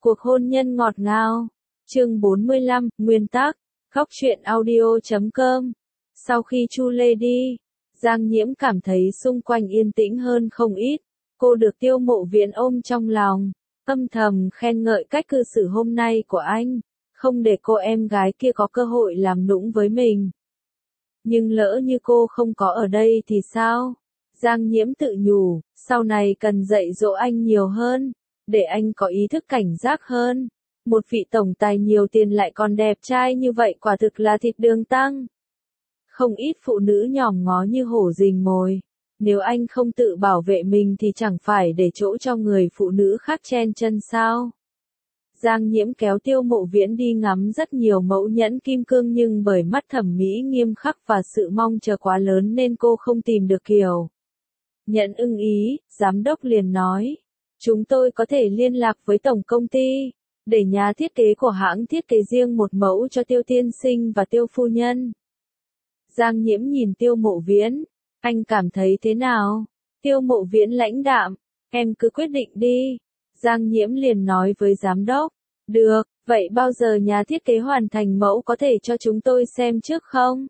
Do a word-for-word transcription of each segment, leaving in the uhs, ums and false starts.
Cuộc hôn nhân ngọt ngào. Chương bốn mươi lăm, Nguyên tắc. Góc truyện audio chấm com. Sau khi Chu Lê đi, Giang Nhiễm cảm thấy xung quanh yên tĩnh hơn không ít. Cô được Tiêu Mộ Viễn ôm trong lòng, âm thầm khen ngợi cách cư xử hôm nay của anh, không để cô em gái kia có cơ hội làm nũng với mình. Nhưng lỡ như cô không có ở đây thì sao? Giang Nhiễm tự nhủ, sau này cần dạy dỗ anh nhiều hơn, để anh có ý thức cảnh giác hơn. Một vị tổng tài nhiều tiền lại còn đẹp trai như vậy quả thực là thịt đường tăng. Không ít phụ nữ nhòm ngó như hổ rình mồi. Nếu anh không tự bảo vệ mình thì chẳng phải để chỗ cho người phụ nữ khác chen chân sao? Giang Nhiễm kéo Tiêu Mộ Viễn đi ngắm rất nhiều mẫu nhẫn kim cương, nhưng bởi mắt thẩm mỹ nghiêm khắc và sự mong chờ quá lớn nên cô không tìm được kiểu nhẫn ưng ý. Giám đốc liền nói, chúng tôi có thể liên lạc với tổng công ty, để nhà thiết kế của hãng thiết kế riêng một mẫu cho Tiêu tiên sinh và Tiêu phu nhân. Giang Nhiễm nhìn Tiêu Mộ Viễn, anh cảm thấy thế nào? Tiêu Mộ Viễn lãnh đạm, em cứ quyết định đi. Giang Nhiễm liền nói với giám đốc, được, vậy bao giờ nhà thiết kế hoàn thành mẫu có thể cho chúng tôi xem trước không?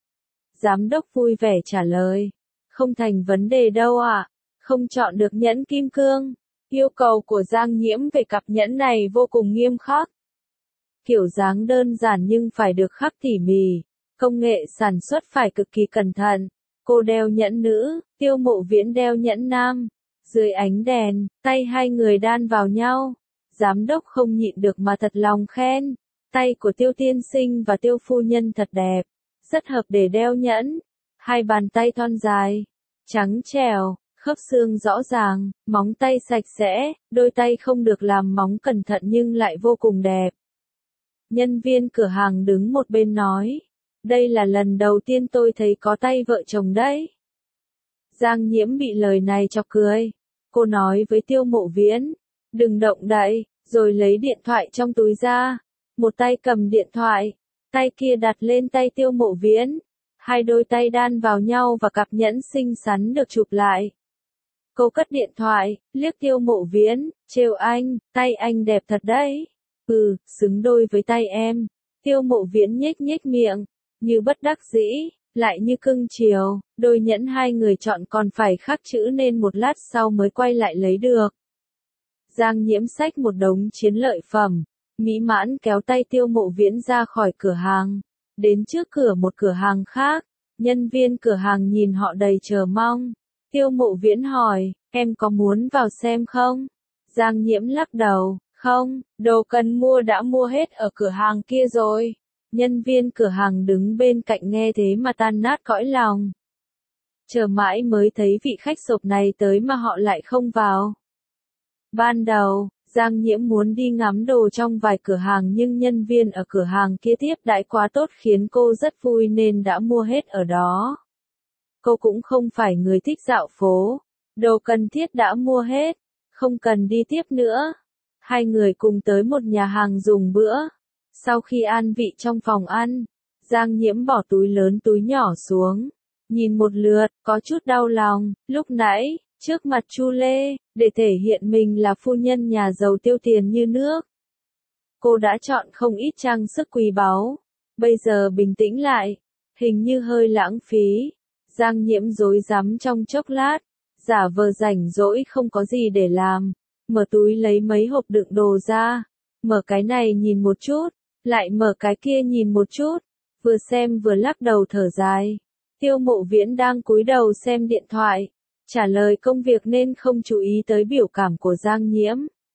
Giám đốc vui vẻ trả lời, không thành vấn đề đâu ạ, không chọn được nhẫn kim cương. Yêu cầu của Giang Nhiễm về cặp nhẫn này vô cùng nghiêm khắc. Kiểu dáng đơn giản nhưng phải được khắc tỉ mỉ, công nghệ sản xuất phải cực kỳ cẩn thận. Cô đeo nhẫn nữ, Tiêu Mộ Viễn đeo nhẫn nam. Dưới ánh đèn, tay hai người đan vào nhau. Giám đốc không nhịn được mà thật lòng khen. Tay của Tiêu tiên sinh và Tiêu phu nhân thật đẹp, rất hợp để đeo nhẫn. Hai bàn tay thon dài, trắng trẻo, khớp xương rõ ràng, móng tay sạch sẽ, đôi tay không được làm móng cẩn thận nhưng lại vô cùng đẹp. Nhân viên cửa hàng đứng một bên nói, đây là lần đầu tiên tôi thấy có tay vợ chồng đấy. Giang Nhiễm bị lời này chọc cười. Cô nói với Tiêu Mộ Viễn, đừng động đậy, rồi lấy điện thoại trong túi ra. Một tay cầm điện thoại, tay kia đặt lên tay Tiêu Mộ Viễn. Hai đôi tay đan vào nhau và cặp nhẫn xinh xắn được chụp lại. Cô cất điện thoại, liếc Tiêu Mộ Viễn, trêu anh, tay anh đẹp thật đấy. Ừ, xứng đôi với tay em. Tiêu Mộ Viễn nhếch nhếch miệng, như bất đắc dĩ, lại như cưng chiều. Đôi nhẫn hai người chọn còn phải khắc chữ nên một lát sau mới quay lại lấy được. Giang Nhiễm xách một đống chiến lợi phẩm, mỹ mãn kéo tay Tiêu Mộ Viễn ra khỏi cửa hàng, đến trước cửa một cửa hàng khác. Nhân viên cửa hàng nhìn họ đầy chờ mong. Tiêu Mộ Viễn hỏi, em có muốn vào xem không? Giang Nhiễm lắc đầu, không, đồ cần mua đã mua hết ở cửa hàng kia rồi. Nhân viên cửa hàng đứng bên cạnh nghe thế mà tan nát cõi lòng. Chờ mãi mới thấy vị khách sộp này tới mà họ lại không vào. Ban đầu, Giang Nhiễm muốn đi ngắm đồ trong vài cửa hàng nhưng nhân viên ở cửa hàng kia tiếp đãi quá tốt khiến cô rất vui nên đã mua hết ở đó. Cô cũng không phải người thích dạo phố, đồ cần thiết đã mua hết, không cần đi tiếp nữa. Hai người cùng tới một nhà hàng dùng bữa. Sau khi an vị trong phòng ăn, Giang Nhiễm bỏ túi lớn túi nhỏ xuống, nhìn một lượt, có chút đau lòng. Lúc nãy, trước mặt Chu Lê, để thể hiện mình là phu nhân nhà giàu tiêu tiền như nước, cô đã chọn không ít trang sức quý báu. Bây giờ bình tĩnh lại, hình như hơi lãng phí. Giang Nhiễm rối rắm trong chốc lát, giả vờ rảnh rỗi không có gì để làm, mở túi lấy mấy hộp đựng đồ ra, mở cái này nhìn một chút, lại mở cái kia nhìn một chút, vừa xem vừa lắc đầu thở dài. Tiêu Mộ Viễn đang cúi đầu xem điện thoại, trả lời công việc nên không chú ý tới biểu cảm của Giang Nhiễm.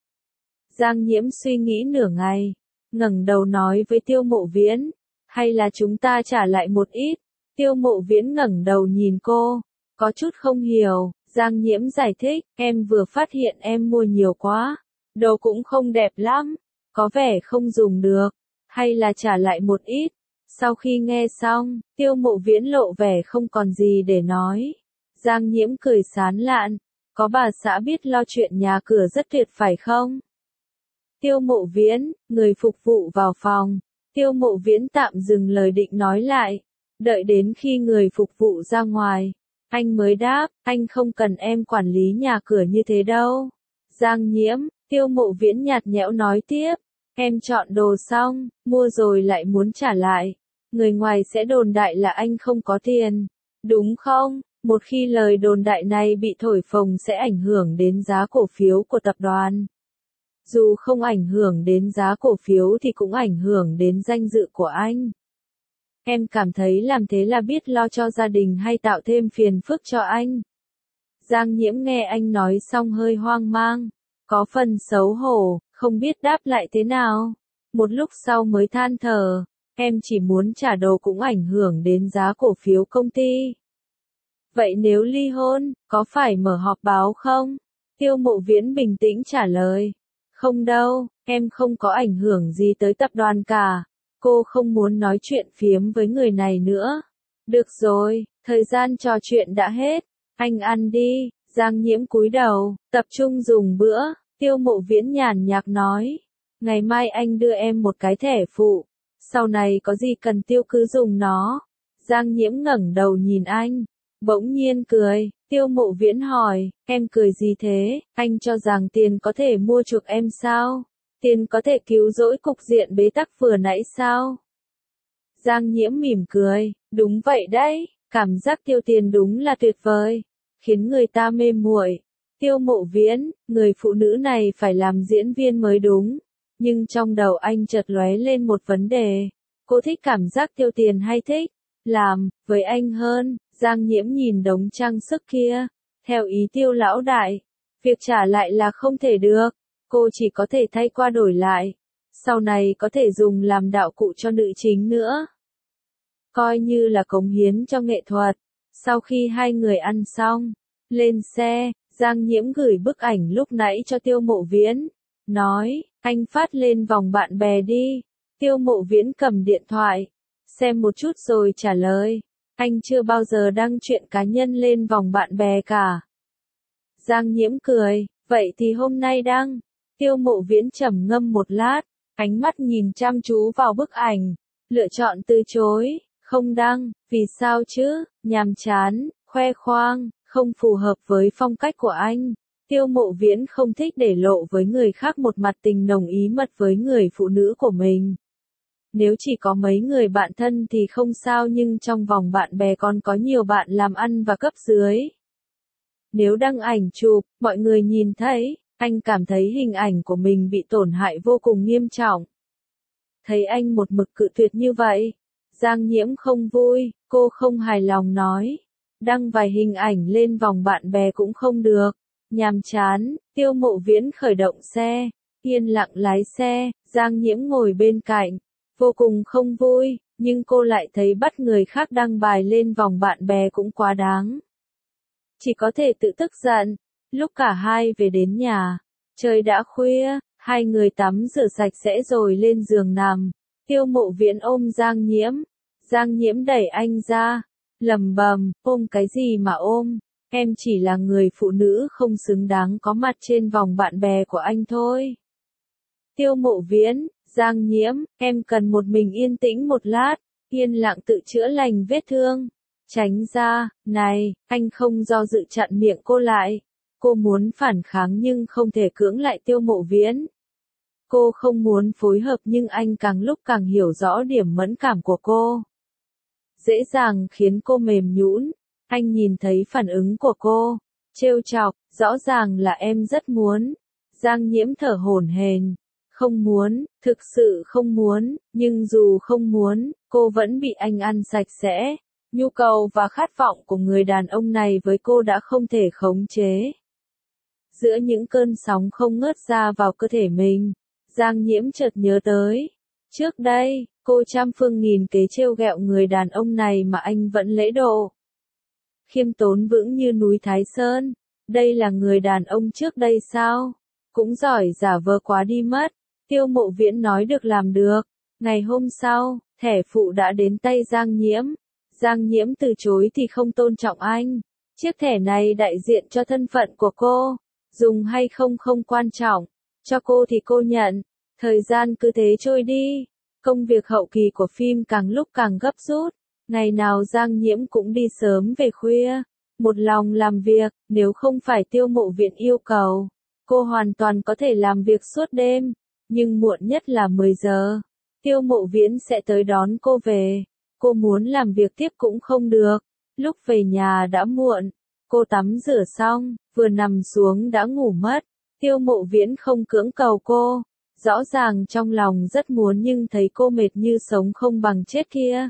Giang Nhiễm suy nghĩ nửa ngày, ngẩng đầu nói với Tiêu Mộ Viễn, hay là chúng ta trả lại một ít. Tiêu Mộ Viễn ngẩng đầu nhìn cô, có chút không hiểu. Giang Nhiễm giải thích, em vừa phát hiện em mua nhiều quá, đồ cũng không đẹp lắm, có vẻ không dùng được, hay là trả lại một ít. Sau khi nghe xong, Tiêu Mộ Viễn lộ vẻ không còn gì để nói. Giang Nhiễm cười sán lạn, có bà xã biết lo chuyện nhà cửa rất tuyệt phải không? Tiêu Mộ Viễn, người phục vụ vào phòng. Tiêu Mộ Viễn tạm dừng lời định nói lại, đợi đến khi người phục vụ ra ngoài, anh mới đáp, anh không cần em quản lý nhà cửa như thế đâu. Giang Nhiễm, Tiêu Mộ Viễn nhạt nhẽo nói tiếp, em chọn đồ xong, mua rồi lại muốn trả lại. Người ngoài sẽ đồn đại là anh không có tiền, đúng không? Một khi lời đồn đại này bị thổi phồng sẽ ảnh hưởng đến giá cổ phiếu của tập đoàn. Dù không ảnh hưởng đến giá cổ phiếu thì cũng ảnh hưởng đến danh dự của anh. Em cảm thấy làm thế là biết lo cho gia đình hay tạo thêm phiền phức cho anh? Giang Nhiễm nghe anh nói xong hơi hoang mang, có phần xấu hổ, không biết đáp lại thế nào. Một lúc sau mới than thở, em chỉ muốn trả đồ cũng ảnh hưởng đến giá cổ phiếu công ty. Vậy nếu ly hôn, có phải mở họp báo không? Tiêu Mộ Viễn bình tĩnh trả lời. Không đâu, em không có ảnh hưởng gì tới tập đoàn cả. Cô không muốn nói chuyện phiếm với người này nữa. Được rồi, thời gian trò chuyện đã hết. Anh ăn đi. Giang Nhiễm cúi đầu, tập trung dùng bữa. Tiêu Mộ Viễn nhàn nhạt nói. Ngày mai anh đưa em một cái thẻ phụ. Sau này có gì cần tiêu cứ dùng nó. Giang Nhiễm ngẩng đầu nhìn anh. Bỗng nhiên cười. Tiêu Mộ Viễn hỏi, em cười gì thế? Anh cho rằng tiền có thể mua chuộc em sao? Tiền có thể cứu rỗi cục diện bế tắc vừa nãy sao? Giang Nhiễm mỉm cười, đúng vậy đấy, cảm giác tiêu tiền đúng là tuyệt vời, khiến người ta mê muội. Tiêu Mộ Viễn, người phụ nữ này phải làm diễn viên mới đúng. Nhưng trong đầu anh chợt lóe lên một vấn đề. Cô thích cảm giác tiêu tiền hay thích làm với anh hơn? Giang Nhiễm nhìn đống trang sức kia. Theo ý Tiêu lão đại, việc trả lại là không thể được. Cô chỉ có thể thay qua đổi lại. Sau này có thể dùng làm đạo cụ cho nữ chính nữa. Coi như là cống hiến cho nghệ thuật. Sau khi hai người ăn xong, lên xe, Giang Nhiễm gửi bức ảnh lúc nãy cho Tiêu Mộ Viễn. Nói, anh phát lên vòng bạn bè đi. Tiêu Mộ Viễn cầm điện thoại, xem một chút rồi trả lời. Anh chưa bao giờ đăng chuyện cá nhân lên vòng bạn bè cả. Giang Nhiễm cười, vậy thì hôm nay đăng. Tiêu Mộ Viễn trầm ngâm một lát, ánh mắt nhìn chăm chú vào bức ảnh, lựa chọn từ chối, không đăng, vì sao chứ, nhàm chán, khoe khoang, không phù hợp với phong cách của anh. Tiêu Mộ Viễn không thích để lộ với người khác một mặt tình nồng ý mật với người phụ nữ của mình. Nếu chỉ có mấy người bạn thân thì không sao, nhưng trong vòng bạn bè còn có nhiều bạn làm ăn và cấp dưới. Nếu đăng ảnh chụp, mọi người nhìn thấy, anh cảm thấy hình ảnh của mình bị tổn hại vô cùng nghiêm trọng. Thấy anh một mực cự tuyệt như vậy, Giang Nhiễm không vui, cô không hài lòng nói. Đăng vài hình ảnh lên vòng bạn bè cũng không được. Nhàm chán. Tiêu Mộ Viễn khởi động xe, yên lặng lái xe, Giang Nhiễm ngồi bên cạnh. Vô cùng không vui, nhưng cô lại thấy bắt người khác đăng bài lên vòng bạn bè cũng quá đáng. Chỉ có thể tự tức giận. Lúc cả hai về đến nhà, trời đã khuya, hai người tắm rửa sạch sẽ rồi lên giường nằm. Tiêu Mộ Viễn ôm Giang Nhiễm. Giang Nhiễm đẩy anh ra, lầm bầm, ôm cái gì mà ôm, em chỉ là người phụ nữ không xứng đáng có mặt trên vòng bạn bè của anh thôi. Tiêu Mộ Viễn, Giang Nhiễm, em cần một mình yên tĩnh một lát, yên lặng tự chữa lành vết thương. Tránh ra, này, anh không do dự chặn miệng cô lại. Cô muốn phản kháng nhưng không thể cưỡng lại Tiêu Mộ Viễn. Cô không muốn phối hợp nhưng anh càng lúc càng hiểu rõ điểm mẫn cảm của cô. Dễ dàng khiến cô mềm nhũn. Anh nhìn thấy phản ứng của cô, trêu chọc, rõ ràng là em rất muốn. Giang Nhiễm thở hổn hển. Không muốn, thực sự không muốn, nhưng dù không muốn, cô vẫn bị anh ăn sạch sẽ. Nhu cầu và khát vọng của người đàn ông này với cô đã không thể khống chế. Giữa những cơn sóng không ngớt ra vào cơ thể mình, Giang Nhiễm chợt nhớ tới. Trước đây, cô trăm phương nghìn kế trêu ghẹo người đàn ông này mà anh vẫn lễ độ. Khiêm tốn vững như núi Thái Sơn. Đây là người đàn ông trước đây sao? Cũng giỏi giả vờ quá đi mất. Tiêu Mộ Viễn nói được làm được. Ngày hôm sau, thẻ phụ đã đến tay Giang Nhiễm. Giang Nhiễm từ chối thì không tôn trọng anh. Chiếc thẻ này đại diện cho thân phận của cô. Dùng hay không không quan trọng. Cho cô thì cô nhận. Thời gian cứ thế trôi đi. Công việc hậu kỳ của phim càng lúc càng gấp rút. Ngày nào Giang Nhiễm cũng đi sớm về khuya. Một lòng làm việc, nếu không phải Tiêu Mộ Viễn yêu cầu, Cô hoàn toàn có thể làm việc suốt đêm, nhưng muộn nhất là mười giờ. Tiêu Mộ Viễn sẽ tới đón cô về. Cô muốn làm việc tiếp cũng không được. Lúc về nhà đã muộn. Cô tắm rửa xong, vừa nằm xuống đã ngủ mất. Tiêu Mộ Viễn không cưỡng cầu cô. Rõ ràng trong lòng rất muốn nhưng thấy cô mệt như sống không bằng chết kia.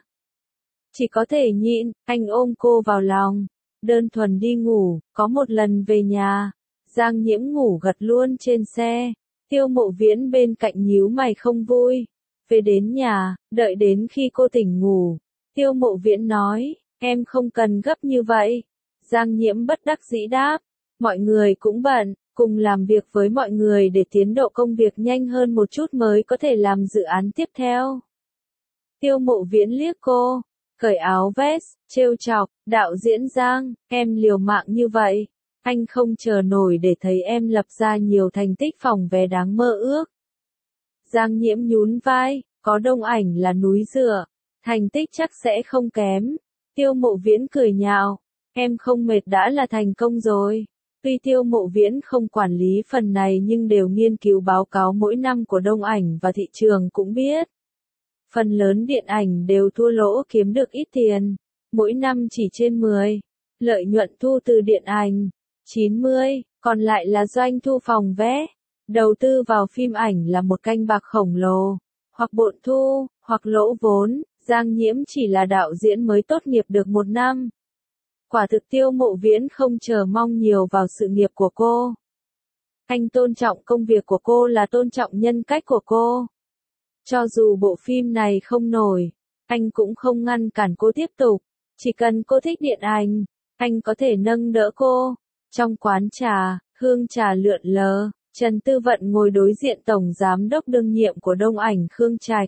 Chỉ có thể nhịn, anh ôm cô vào lòng. Đơn thuần đi ngủ, có một lần về nhà. Giang Nhiễm ngủ gật luôn trên xe. Tiêu Mộ Viễn bên cạnh nhíu mày không vui. Về đến nhà, đợi đến khi cô tỉnh ngủ. Tiêu Mộ Viễn nói, em không cần gấp như vậy. Giang Nhiễm bất đắc dĩ đáp, mọi người cũng bận, cùng làm việc với mọi người để tiến độ công việc nhanh hơn một chút mới có thể làm dự án tiếp theo. Tiêu Mộ Viễn liếc cô, cởi áo vest, trêu chọc, đạo diễn Giang, em liều mạng như vậy. Anh không chờ nổi để thấy em lập ra nhiều thành tích phòng vé đáng mơ ước. Giang Nhiễm nhún vai, có Đông Ảnh là núi dựa, thành tích chắc sẽ không kém. Tiêu Mộ Viễn cười nhạo, em không mệt đã là thành công rồi. Tuy Tiêu Mộ Viễn không quản lý phần này nhưng đều nghiên cứu báo cáo mỗi năm của Đông Ảnh và thị trường cũng biết. Phần lớn điện ảnh đều thua lỗ kiếm được ít tiền, mỗi năm chỉ trên mười. Lợi nhuận thu từ điện ảnh, chín mươi, còn lại là doanh thu phòng vé. Đầu tư vào phim ảnh là một canh bạc khổng lồ, hoặc bội thu, hoặc lỗ vốn. Giang Nhiễm chỉ là đạo diễn mới tốt nghiệp được một năm. Quả thực Tiêu Mộ Viễn không chờ mong nhiều vào sự nghiệp của cô. Anh tôn trọng công việc của cô là tôn trọng nhân cách của cô. Cho dù bộ phim này không nổi, anh cũng không ngăn cản cô tiếp tục. Chỉ cần cô thích điện ảnh, anh có thể nâng đỡ cô. Trong quán trà, hương trà lượn lờ, Trần Tư Vận ngồi đối diện tổng giám đốc đương nhiệm của Đông Ảnh Khương Trạch.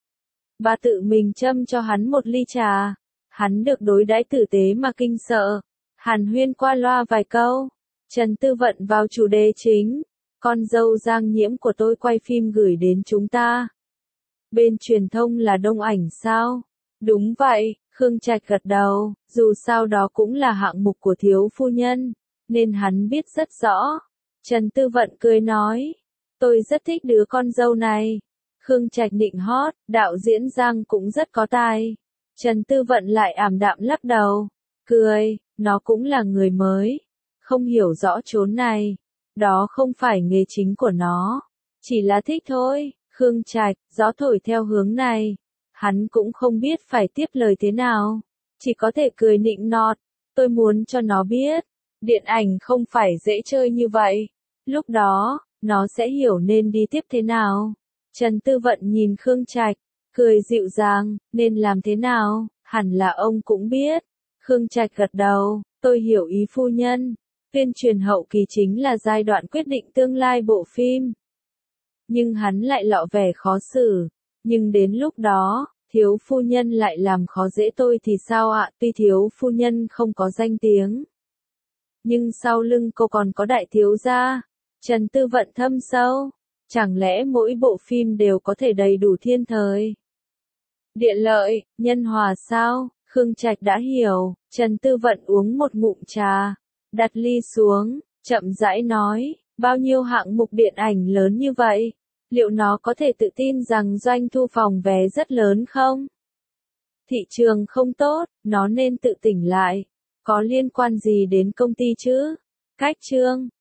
Bà tự mình châm cho hắn một ly trà. Hắn được đối đãi tử tế mà kinh sợ. Hàn huyên qua loa vài câu. Trần Tư Vận vào chủ đề chính. Con dâu Giang Nhiễm của tôi quay phim gửi đến chúng ta. Bên truyền thông là Đông Ảnh sao? Đúng vậy, Khương Trạch gật đầu. Dù sao đó cũng là hạng mục của thiếu phu nhân, nên hắn biết rất rõ. Trần Tư Vận cười nói. Tôi rất thích đứa con dâu này. Khương Trạch nịnh hót, đạo diễn Giang cũng rất có tài. Trần Tư Vận lại ảm đạm lắc đầu. Cười, nó cũng là người mới. Không hiểu rõ chốn này. Đó không phải nghề chính của nó. Chỉ là thích thôi. Khương Trạch, gió thổi theo hướng này. Hắn cũng không biết phải tiếp lời thế nào. Chỉ có thể cười nịnh nọt. Tôi muốn cho nó biết. Điện ảnh không phải dễ chơi như vậy. Lúc đó, nó sẽ hiểu nên đi tiếp thế nào. Trần Tư Vận nhìn Khương Trạch, cười dịu dàng, nên làm thế nào, hẳn là ông cũng biết. Khương Trạch gật đầu, tôi hiểu ý phu nhân. Tuyên truyền hậu kỳ chính là giai đoạn quyết định tương lai bộ phim. Nhưng hắn lại lọ vẻ khó xử. Nhưng đến lúc đó, thiếu phu nhân lại làm khó dễ tôi thì sao ạ? Tuy thiếu phu nhân không có danh tiếng, nhưng sau lưng cô còn có đại thiếu gia. Trần Tư Vận thâm sâu. Chẳng lẽ mỗi bộ phim đều có thể đầy đủ thiên thời? Điện lợi, nhân hòa sao? Khương Trạch đã hiểu. Trần Tư Vận uống một ngụm trà, đặt ly xuống, chậm rãi nói, bao nhiêu hạng mục điện ảnh lớn như vậy, liệu nó có thể tự tin rằng doanh thu phòng vé rất lớn không? Thị trường không tốt, nó nên tự tỉnh lại. Có liên quan gì đến công ty chứ? Cách chương